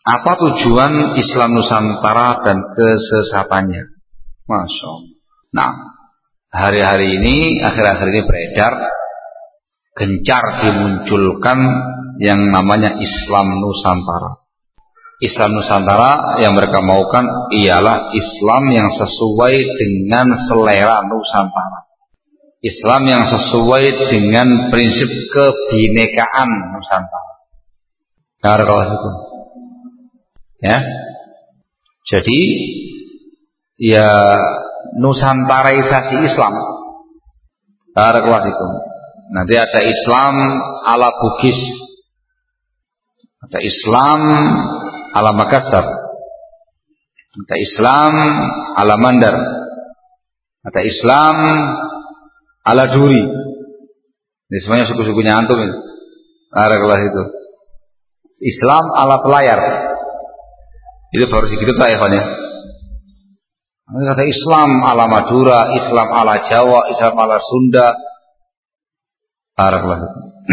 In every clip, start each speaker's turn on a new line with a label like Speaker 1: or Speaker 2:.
Speaker 1: Apa tujuan Islam Nusantara dan kesesatannya? Masya Allah. Nah, hari-hari ini, akhir-akhir ini beredar, gencar dimunculkan yang namanya Islam Nusantara. Islam Nusantara yang mereka maukan ialah Islam yang sesuai dengan selera Nusantara. Islam yang sesuai dengan prinsip kebinekaan Nusantara. Barakallahu fikum. Ya. Jadi ya Nusantaraisasi Islam. Barakallahu fikum. Nanti ada Islam ala Bugis, ada Islam ala Makassar, ada Islam ala Mandar, ada Islam ala Duri. Ini semuanya suku-sukunya antum ini. Barakallahu itu. Islam ala Selayar. Itu baru segitu tak ya, ya. Ada Islam ala Madura, Islam ala Jawa, Islam ala Sunda. Barakallahu.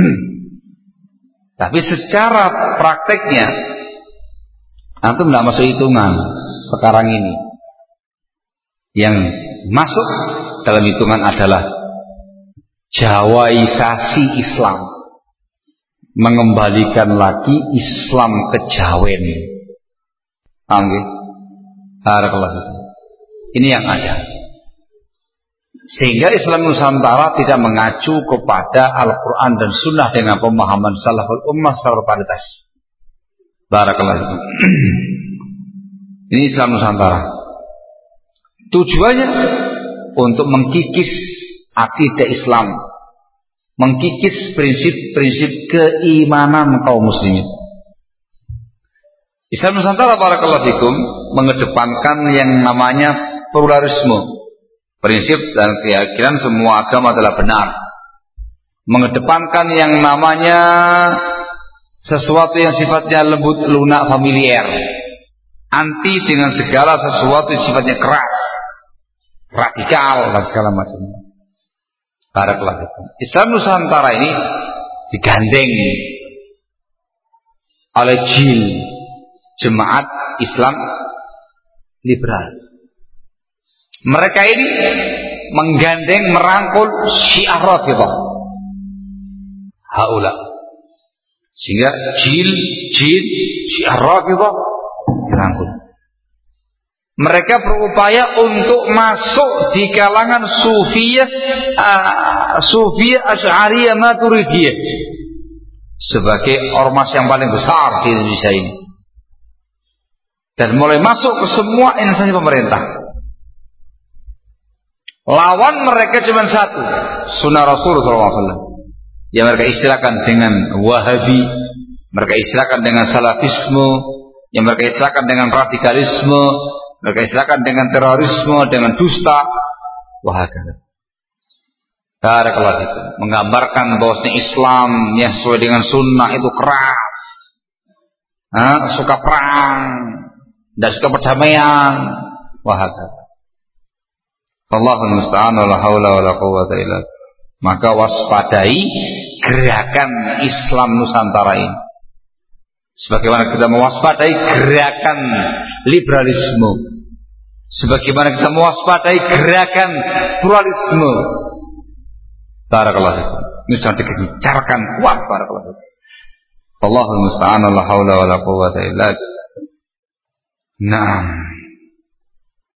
Speaker 1: Tapi secara prakteknya antum tidak masuk hitungan sekarang ini. Yang masuk dalam hitungan adalah Jawaisasi Islam, mengembalikan lagi Islam ke Jawen. Paham nggih? Barakallahu. Ini yang ada. Sehingga Islam Nusantara tidak mengacu kepada Al-Quran dan Sunnah dengan pemahaman salaful ummah secara totalitas. Barakallahu. Ini Islam Nusantara. Tujuannya untuk mengkikis akidah Islam, mengkikis prinsip-prinsip keimanan kaum muslimin. Islam Nusantara barakallahu fikum mengedepankan yang namanya pluralisme. Prinsip dan keyakinan semua agama adalah benar. Mengedepankan yang namanya sesuatu yang sifatnya lembut, lunak, familiar. Anti dengan segala sesuatu yang sifatnya keras, radikal dan segala macam. Barakallahu fikum. Islam Nusantara ini digandeng oleh JIL, Jemaat Islam Liberal. Mereka ini menggandeng, merangkul Syiah Rafidhah. Haula. Sehingga JIL Syiah Rafidhah dirangkul. Mereka berupaya untuk masuk di kalangan Sufiyah Asy'ariyah Maturidiyah sebagai ormas yang paling besar di Indonesia ini. Dan mulai masuk ke semua instansi pemerintah. Lawan mereka cuma satu, Sunnah Rasul SAW, yang mereka istilahkan dengan Wahabi, mereka istilahkan dengan Salafisme, yang mereka istilahkan dengan radikalisme, mereka istilahkan dengan terorisme, dengan dusta. Wahakala. Barakallahu fikum. Menggambarkan bahwasanya Islam yang sesuai dengan Sunnah itu keras, suka perang, dan suka perdamaian. Wahakala. Allahul musta'an wa la haula wa la quwwata illa billah. Maka waspadai gerakan Islam Nusantara ini. Sebagaimana kita mewaspadai gerakan liberalisme, sebagaimana kita mewaspadai gerakan pluralisme. Barakallahu fikum. Ini sedang digencarkan kuat barakallahu fikum. Allahul musta'an wa la haula wa la quwwata illa billah. Nah,